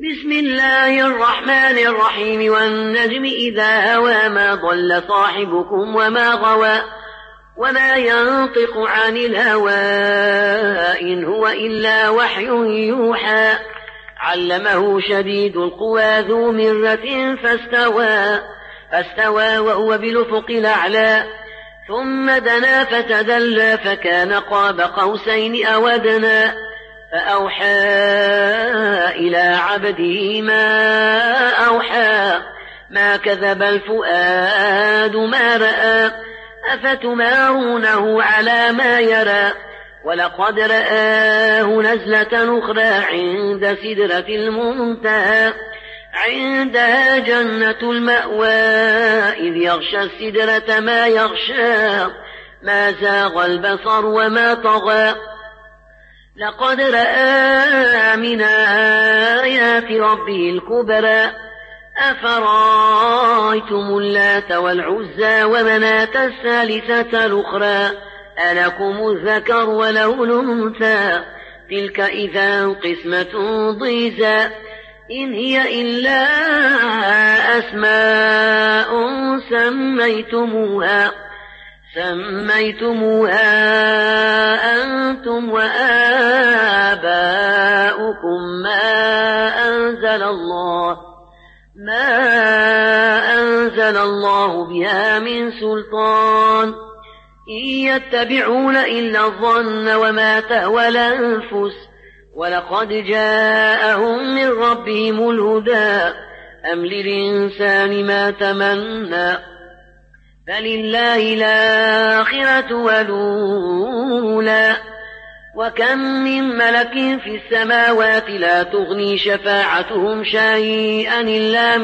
بسم الله الرحمن الرحيم والنجم إذا هوى ما ضل صاحبكم وما غوى وما ينطق عن الهوى إن هو إلا وحي يوحى علمه شديد القوى ذو مرة فاستوى وهو بالأفق الأعلى ثم دنا فتدلى فكان قاب قوسين أو أدنى فأوحى إلى عبده ما أوحى ما كذب الفؤاد ما رأى أفتمارونه على ما يرى ولقد رآه نزلة أخرى عند سدرة المنتهى عندها جنة المأوى إذ يغشى السدرة ما يغشى ما زاغ البصر وما طغى لقد رأى من آيات ربه الكبرى أفرأيتم اللات والعزى ومناة الثالثة الأخرى ألكم الذكر وله الأنثى تلك إذا قسمة ضيزى إن هي إلا أسماء سميتموها أنتم وآباؤكم ما أنزل الله بها من سلطان إن يتبعون إلا الظن وما تهوى الأنفس ولقد جاءهم من ربهم الهدى أم للإنسان ما تمنى فلله الآخرة والأولى وكم من ملك في السماوات لا تغني شفاعتهم شيئا إلا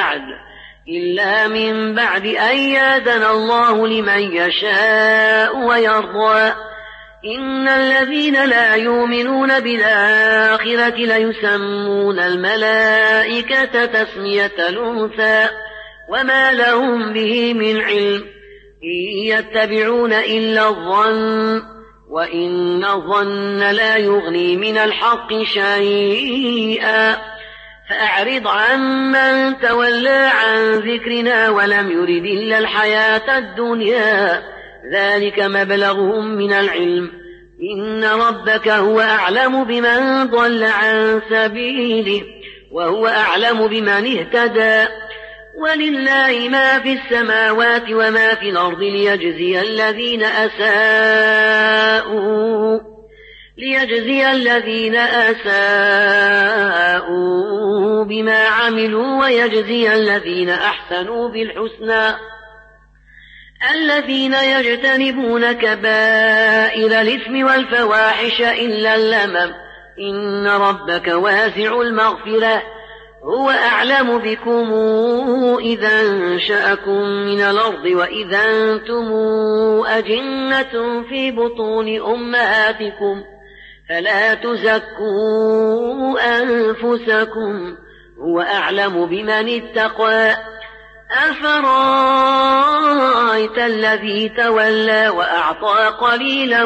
من بعد أن يأذن الله لمن يشاء ويرضى إن الذين لا يؤمنون بالآخرة ليسمون الملائكة تسمية الأنثى وما لهم به من علم إن يتبعون إلا الظن وإن الظن لا يغني من الحق شيئا فأعرض عمن تولى عن ذكرنا ولم يرد إلا الحياة الدنيا ذلك مبلغهم من العلم إن ربك هو أعلم بمن ضل عن سبيله وهو أعلم بمن اهتدى ولله ما في السماوات وما في الأرض ليجزي الذين أساءوا بما عملوا ويجزي الذين أحسنوا بالحسنى الذين يجتنبون كبائر الإثم والفواحش إلا اللمم إن ربك واسع المغفرة هو أعلم بكم إذا أنشأكم من الأرض وإذا أنتم أجنة في بطون أمهاتكم فلا تزكوا أنفسكم هو أعلم بمن اتقى أفرأيت الذي تولى وأعطى قليلا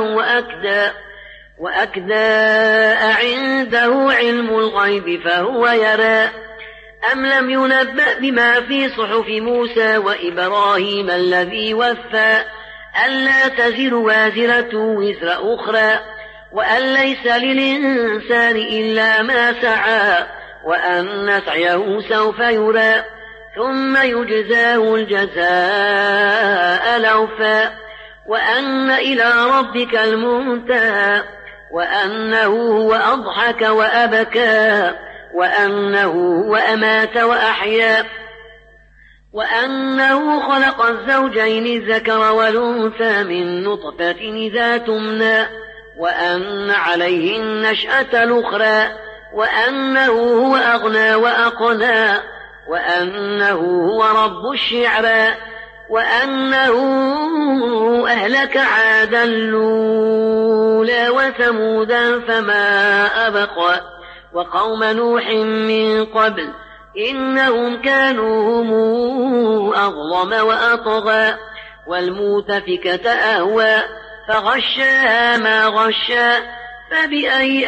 وأكدى عنده علم الغيب فهو يرى أم لم ينبأ بما في صحف موسى وإبراهيم الذي وفى ألا تزر وازرة وزر أخرى وأن ليس للإنسان إلا ما سعى وأن سعيه سوف يرى ثم يجزاه الجزاء الأوفى وأن إلى ربك المنتهى وأنه هو أضحك وأبكى وأنه هو أمات وأحيا وأنه خلق الزوجين الذكر والأنثى من نطفة إذا تمنى وأن عليه النشأة الأخرى وأنه هو أغنى وأقنى وأنه هو رب الشعرى وأنه أهلك عادا الأولى وثمودا فما أبقى وقوم نوح من قبل إنهم كانوا هم أظلم وأطغى والمؤتفكة أهوى فغشاها ما غشى فبأي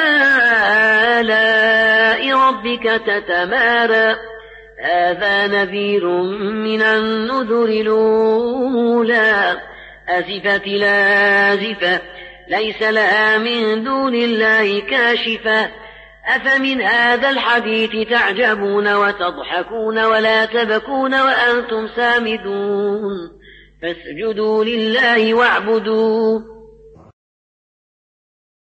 آلاء ربك تتمارى هذا نذير من النذر الأولى أزفت لازفة ليس لها من دون الله كاشفة أفمن هذا الحديث تعجبون وتضحكون ولا تبكون وأنتم سامدون فاسجدوا لله واعبدوا